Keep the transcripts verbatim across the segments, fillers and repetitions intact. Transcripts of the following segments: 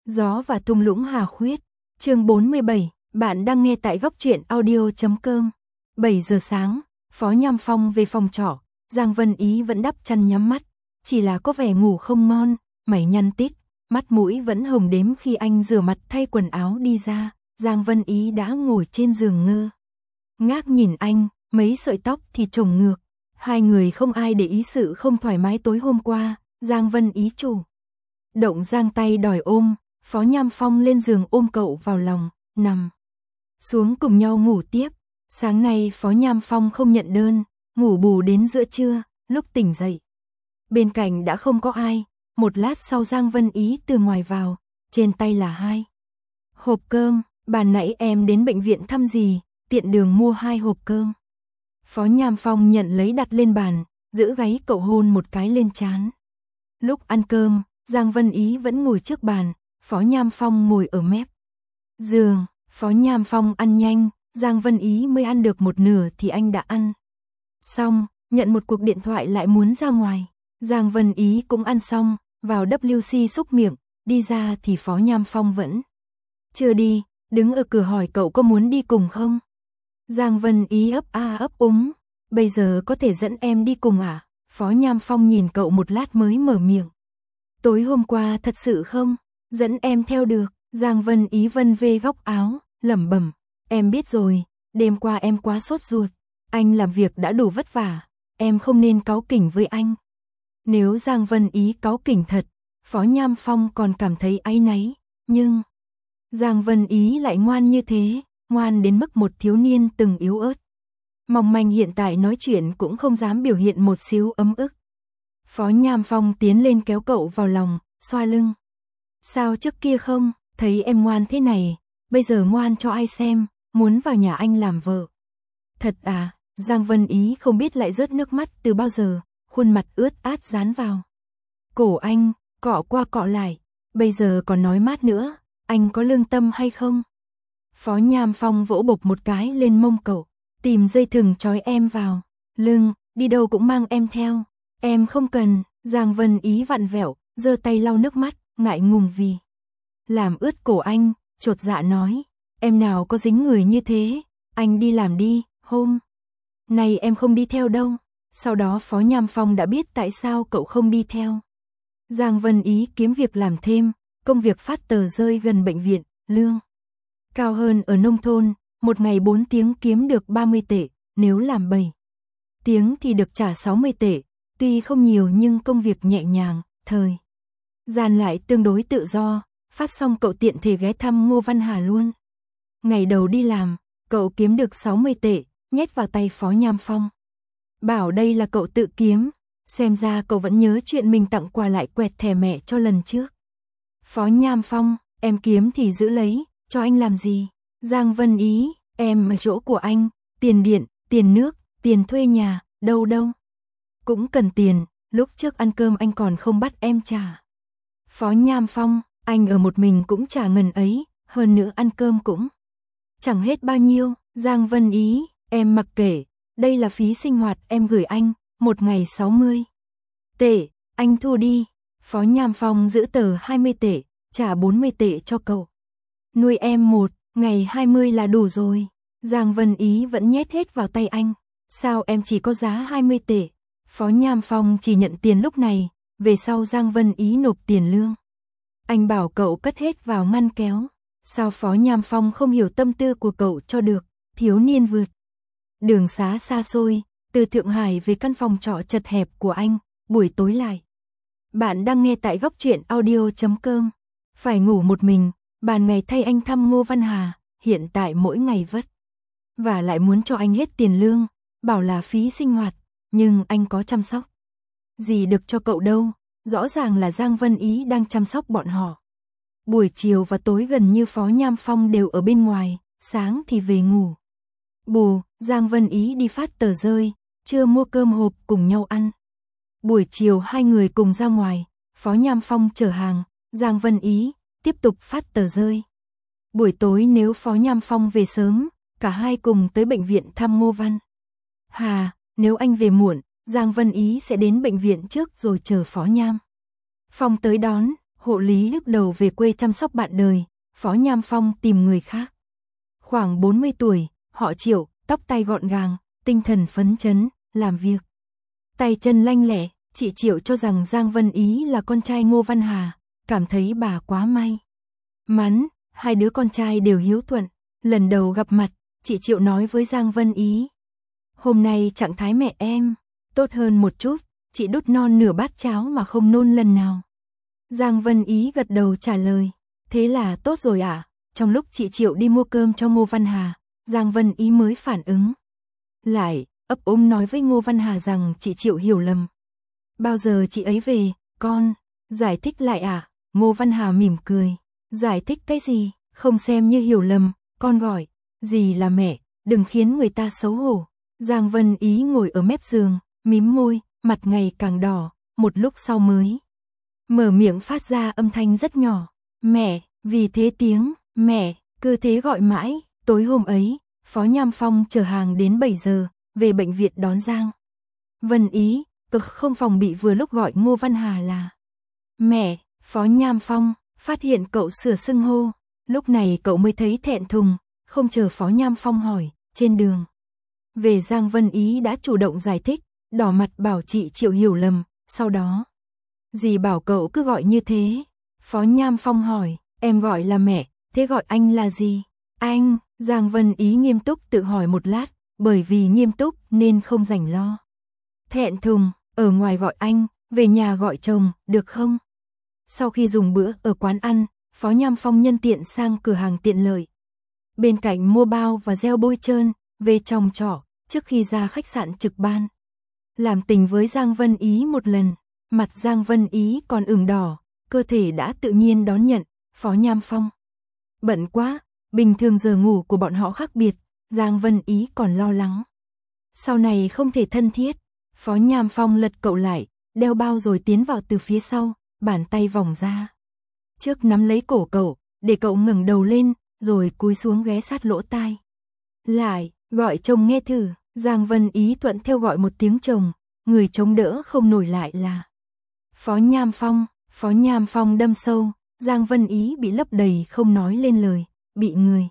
Gió và thung lũng Hà Khuyết. Chương bốn mươi bảy, bạn đang nghe tại góc truyện audio chấm com. bảy giờ sáng, Phó Nham Phong về phòng trọ, Giang Vân Ý vẫn đắp chăn nhắm mắt, chỉ là có vẻ ngủ không ngon, mày nhăn tít, mắt mũi vẫn hồng đếm khi anh rửa mặt thay quần áo đi ra, Giang Vân Ý đã ngồi trên giường ngơ ngác nhìn anh, mấy sợi tóc thì chồng ngược. Hai người không ai để ý sự không thoải mái tối hôm qua, Giang Vân Ý chủ động giang tay đòi ôm, Phó Nham Phong lên giường ôm cậu vào lòng, nằm xuống cùng nhau ngủ tiếp. Sáng nay Phó Nham Phong không nhận đơn, ngủ bù đến giữa trưa, lúc tỉnh dậy bên cạnh đã không có ai. Một lát sau Giang Vân Ý từ ngoài vào, trên tay là hai hộp cơm. Bà nãy em đến bệnh viện thăm gì, tiện đường mua hai hộp cơm. Phó Nham Phong nhận lấy đặt lên bàn, giữ gáy cậu hôn một cái lên trán. Lúc ăn cơm, Giang Vân Ý vẫn ngồi trước bàn, Phó Nham Phong ngồi ở mép giường. Phó Nham Phong ăn nhanh, Giang Vân Ý mới ăn được một nửa thì anh đã ăn xong, nhận một cuộc điện thoại lại muốn ra ngoài. Giang Vân Ý cũng ăn xong, vào W C xúc miệng, đi ra thì Phó Nham Phong vẫn chưa đi, đứng ở cửa hỏi cậu có muốn đi cùng không. Giang Vân Ý ấp a ấp úng, bây giờ có thể dẫn em đi cùng à? Phó Nham Phong nhìn cậu một lát mới mở miệng. Tối hôm qua thật sự không? Dẫn em theo được. Giang Vân Ý vân vê góc áo, lẩm bẩm, em biết rồi, đêm qua em quá sốt ruột, anh làm việc đã đủ vất vả, em không nên cáu kỉnh với anh. Nếu Giang Vân Ý cáu kỉnh thật, Phó Nham Phong còn cảm thấy áy náy, nhưng Giang Vân Ý lại ngoan như thế, ngoan đến mức một thiếu niên từng yếu ớt mong manh hiện tại nói chuyện cũng không dám biểu hiện một xíu ấm ức. Phó Nham Phong tiến lên kéo cậu vào lòng, xoa lưng. Sao trước kia không, thấy em ngoan thế này, bây giờ ngoan cho ai xem, muốn vào nhà anh làm vợ. Thật à? Giang Vân Ý không biết lại rớt nước mắt từ bao giờ, khuôn mặt ướt át dán vào cổ anh, cọ qua cọ lại, bây giờ còn nói mát nữa, anh có lương tâm hay không? Phó Nham Phong vỗ bộc một cái lên mông cậu, tìm dây thừng trói em vào lưng, đi đâu cũng mang em theo. Em không cần. Giang Vân Ý vặn vẹo, giơ tay lau nước mắt, ngại ngùng vì làm ướt cổ anh, chột dạ nói, em nào có dính người như thế, anh đi làm đi, hôm nay em không đi theo đâu. Sau đó Phó Nham Phong đã biết tại sao cậu không đi theo. Giang Vân Ý kiếm việc làm thêm, công việc phát tờ rơi gần bệnh viện, lương cao hơn ở nông thôn, một ngày bốn tiếng kiếm được ba mươi tệ, nếu làm bảy tiếng thì được trả sáu mươi tệ, tuy không nhiều nhưng công việc nhẹ nhàng, thời gian lại tương đối tự do. Phát xong cậu tiện thể ghé thăm Ngô Văn Hà luôn. Ngày đầu đi làm, cậu kiếm được sáu mươi tệ, nhét vào tay Phó Nham Phong. Bảo đây là cậu tự kiếm, xem ra cậu vẫn nhớ chuyện mình tặng quà lại quẹt thẻ mẹ cho lần trước. Phó Nham Phong, em kiếm thì giữ lấy, cho anh làm gì? Giang Vân Ý, em ở chỗ của anh, tiền điện, tiền nước, tiền thuê nhà, đâu đâu cũng cần tiền, lúc trước ăn cơm anh còn không bắt em trả. Phó Nham Phong, anh ở một mình cũng trả ngần ấy, hơn nữa ăn cơm cũng chẳng hết bao nhiêu. Giang Vân Ý, em mặc kệ, đây là phí sinh hoạt em gửi anh, một ngày sáu mươi tệ, anh thu đi. Phó Nham Phong giữ tờ hai mươi tệ, trả bốn mươi tệ cho cậu. Nuôi em một ngày hai mươi là đủ rồi. Giang Vân Ý vẫn nhét hết vào tay anh. Sao em chỉ có giá hai mươi tệ? Phó Nham Phong chỉ nhận tiền lúc này, về sau Giang Vân Ý nộp tiền lương. Anh bảo cậu cất hết vào ngăn kéo. Sao Phó Nham Phong không hiểu tâm tư của cậu cho được, thiếu niên vượt đường xá xa xôi, từ Thượng Hải về căn phòng trọ chật hẹp của anh, buổi tối lại. Bạn đang nghe tại góc truyện audio chấm com. Phải ngủ một mình, ban ngày thay anh thăm Ngô Văn Hà, hiện tại mỗi ngày vất và lại muốn cho anh hết tiền lương, bảo là phí sinh hoạt, nhưng anh có chăm sóc gì được cho cậu đâu, rõ ràng là Giang Vân Ý đang chăm sóc bọn họ. Buổi chiều và tối gần như Phó Nham Phong đều ở bên ngoài, sáng thì về ngủ bù, Giang Vân Ý đi phát tờ rơi, trưa mua cơm hộp cùng nhau ăn. Buổi chiều hai người cùng ra ngoài, Phó Nham Phong chở hàng, Giang Vân Ý tiếp tục phát tờ rơi. Buổi tối nếu Phó Nham Phong về sớm, cả hai cùng tới bệnh viện thăm Ngô Văn Hà, nếu anh về muộn, Giang Vân Ý sẽ đến bệnh viện trước rồi chờ Phó Nham Phong tới đón. Hộ lý lúc đầu về quê chăm sóc bạn đời, Phó Nham Phong tìm người khác. Khoảng bốn mươi tuổi, họ Triệu, tóc tai gọn gàng, tinh thần phấn chấn, làm việc tay chân lanh lẹ. Chị Triệu cho rằng Giang Vân Ý là con trai Ngô Văn Hà, cảm thấy bà quá may mắn, hai đứa con trai đều hiếu thuận. Lần đầu gặp mặt, chị Triệu nói với Giang Vân Ý: "Hôm nay trạng thái mẹ em tốt hơn một chút, chị đút non nửa bát cháo mà không nôn lần nào." Giang Vân Ý gật đầu trả lời: "Thế là tốt rồi ạ." À? Trong lúc chị Triệu đi mua cơm cho Ngô Văn Hà, Giang Vân Ý mới phản ứng lại, ấp úng nói với Ngô Văn Hà rằng chị Triệu hiểu lầm. "Bao giờ chị ấy về, con giải thích lại ạ?" À? Ngô Văn Hà mỉm cười: "Giải thích cái gì, không xem như hiểu lầm, con gọi dì là mẹ, đừng khiến người ta xấu hổ." Giang Vân Ý ngồi ở mép giường, mím môi, mặt ngày càng đỏ, một lúc sau mới mở miệng phát ra âm thanh rất nhỏ: "Mẹ." Vì thế tiếng mẹ cứ thế gọi mãi. Tối hôm ấy, Phó Nham Phong chở hàng đến bảy giờ, về bệnh viện đón Giang Vân Ý, cực không phòng bị vừa lúc gọi Ngô Văn Hà là mẹ. Phó Nham Phong phát hiện cậu sửa xưng hô, lúc này cậu mới thấy thẹn thùng, không chờ Phó Nham Phong hỏi. Trên đường về, Giang Vân Ý đã chủ động giải thích, đỏ mặt bảo chị Triệu hiểu lầm, sau đó dì bảo cậu cứ gọi như thế. Phó Nham Phong hỏi: "Em gọi là mẹ, thế gọi anh là gì?" "Anh." Giang Vân Ý nghiêm túc tự hỏi một lát, bởi vì nghiêm túc nên không rảnh lo thẹn thùng. "Ở ngoài gọi anh, về nhà gọi chồng, được không?" Sau khi dùng bữa ở quán ăn, Phó Nham Phong nhân tiện sang cửa hàng tiện lợi bên cạnh mua bao và gel bôi trơn, về trong trọ, trước khi ra khách sạn trực ban. Làm tình với Giang Vân Ý một lần, mặt Giang Vân Ý còn ửng đỏ, cơ thể đã tự nhiên đón nhận. Phó Nham Phong bận quá, bình thường giờ ngủ của bọn họ khác biệt, Giang Vân Ý còn lo lắng sau này không thể thân thiết. Phó Nham Phong lật cậu lại, đeo bao rồi tiến vào từ phía sau, bàn tay vòng ra trước nắm lấy cổ cậu, để cậu ngẩng đầu lên, rồi cúi xuống ghé sát lỗ tai. "Lại, gọi chồng nghe thử." Giang Vân Ý thuận theo gọi một tiếng chồng, người chống đỡ không nổi lại là Phó Nham Phong. Phó Nham Phong đâm sâu, Giang Vân Ý bị lấp đầy không nói lên lời, bị người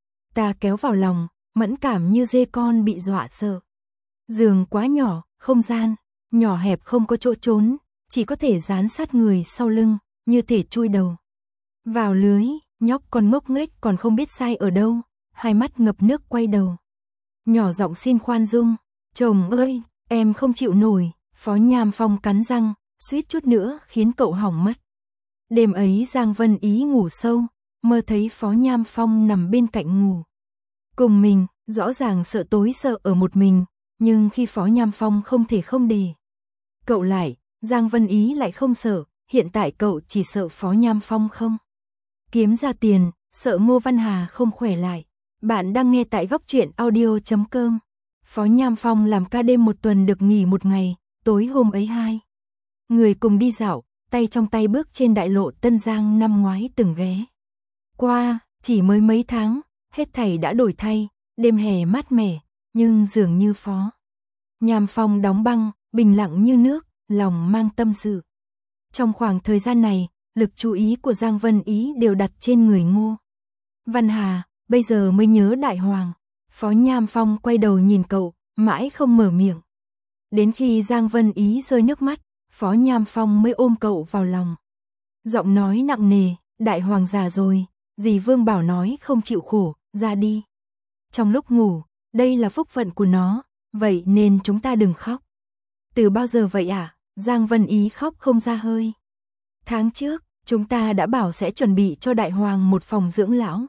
ta kéo vào lòng, mẫn cảm như dê con bị dọa sợ. Giường quá nhỏ, không gian nhỏ hẹp không có chỗ trốn, chỉ có thể dán sát người sau lưng, như thể chui đầu vào lưới. Nhóc con ngốc nghếch còn không biết sai ở đâu, hai mắt ngập nước quay đầu, nhỏ giọng xin khoan dung: "Chồng ơi, em không chịu nổi." Phó Nham Phong cắn răng, suýt chút nữa khiến cậu hỏng mất. Đêm ấy Giang Vân Ý ngủ sâu, mơ thấy Phó Nham Phong nằm bên cạnh ngủ cùng mình, rõ ràng sợ tối sợ ở một mình, nhưng khi Phó Nham Phong không thể không để cậu lại, Giang Vân Ý lại không sợ. Hiện tại cậu chỉ sợ Phó Nham Phong không kiếm ra tiền, sợ Ngô Văn Hà không khỏe lại. Bạn đang nghe tại góc truyện audio chấm com. Phó Nham Phong làm ca đêm một tuần được nghỉ một ngày, tối hôm ấy hai người cùng đi dạo, tay trong tay bước trên đại lộ Tân Giang năm ngoái từng ghé qua. Chỉ mới mấy tháng, hết thảy đã đổi thay, đêm hè mát mẻ, nhưng dường như Phó Nham Phong đóng băng, bình lặng như nước, lòng mang tâm sự. Trong khoảng thời gian này, lực chú ý của Giang Vân Ý đều đặt trên người Ngô Văn Hà, bây giờ mới nhớ Đại Hoàng. Phó Nham Phong quay đầu nhìn cậu, mãi không mở miệng. Đến khi Giang Vân Ý rơi nước mắt, Phó Nham Phong mới ôm cậu vào lòng. Giọng nói nặng nề: "Đại Hoàng già rồi, dì Vương bảo nói không chịu khổ, ra đi trong lúc ngủ, đây là phúc phận của nó, vậy nên chúng ta đừng khóc." "Từ bao giờ vậy ạ?" À? Giang Vân Ý khóc không ra hơi. "Tháng trước, chúng ta đã bảo sẽ chuẩn bị cho Đại Hoàng một phòng dưỡng lão.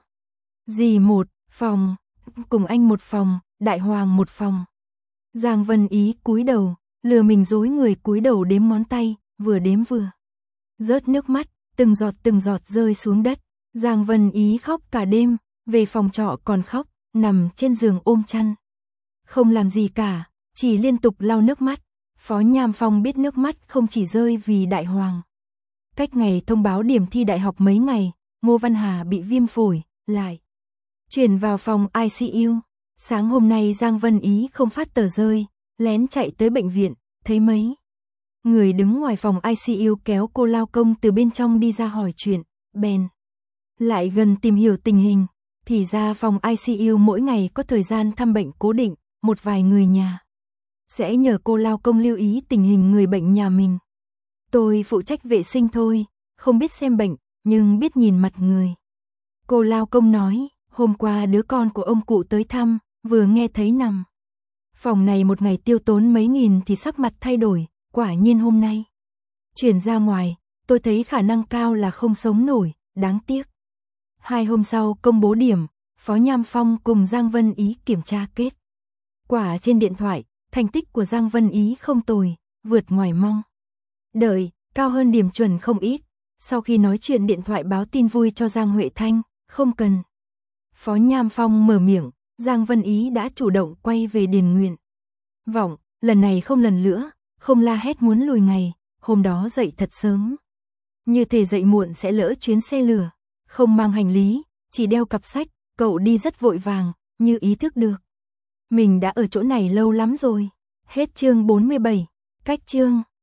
Dì một phòng, cùng anh một phòng, Đại Hoàng một phòng." Giang Vân Ý cúi đầu, lừa mình dối người cúi đầu đếm ngón tay, vừa đếm vừa rớt nước mắt, từng giọt từng giọt rơi xuống đất. Giang Vân Ý khóc cả đêm, về phòng trọ còn khóc, nằm trên giường ôm chăn. Không làm gì cả, chỉ liên tục lau nước mắt. Phó Nham Phong biết nước mắt không chỉ rơi vì Đại Hoàng. Cách ngày thông báo điểm thi đại học mấy ngày, Ngô Văn Hà bị viêm phổi, lại chuyển vào phòng i xê u. Sáng hôm nay Giang Vân Ý không phát tờ rơi, lén chạy tới bệnh viện, thấy mấy Người đứng ngoài phòng i xê u kéo cô lao công từ bên trong đi ra hỏi chuyện, bèn lại gần tìm hiểu tình hình. Thì ra phòng i xê u mỗi ngày có thời gian thăm bệnh cố định, một vài người nhà sẽ nhờ cô lao công lưu ý tình hình người bệnh nhà mình. Tôi phụ trách vệ sinh thôi, không biết xem bệnh, nhưng biết nhìn mặt người. Cô lao công nói, hôm qua đứa con của ông cụ tới thăm, vừa nghe thấy nằm phòng này một ngày tiêu tốn mấy nghìn thì sắc mặt thay đổi, quả nhiên hôm nay chuyển ra ngoài, tôi thấy khả năng cao là không sống nổi, đáng tiếc. Hai hôm sau công bố điểm, Phó Nham Phong cùng Giang Vân Ý kiểm tra kết quả trên điện thoại, thành tích của Giang Vân Ý không tồi, vượt ngoài mong đợi, cao hơn điểm chuẩn không ít. Sau khi nói chuyện điện thoại báo tin vui cho Giang Huệ Thanh, không cần Phó Nham Phong mở miệng, Giang Vân Ý đã chủ động quay về điền nguyện vọng, lần này không lần nữa, không la hét muốn lùi ngày, hôm đó dậy thật sớm. Như thể dậy muộn sẽ lỡ chuyến xe lửa, không mang hành lý, chỉ đeo cặp sách, cậu đi rất vội vàng, như ý thức được mình đã ở chỗ này lâu lắm rồi. Hết chương bốn mươi bảy, cách chương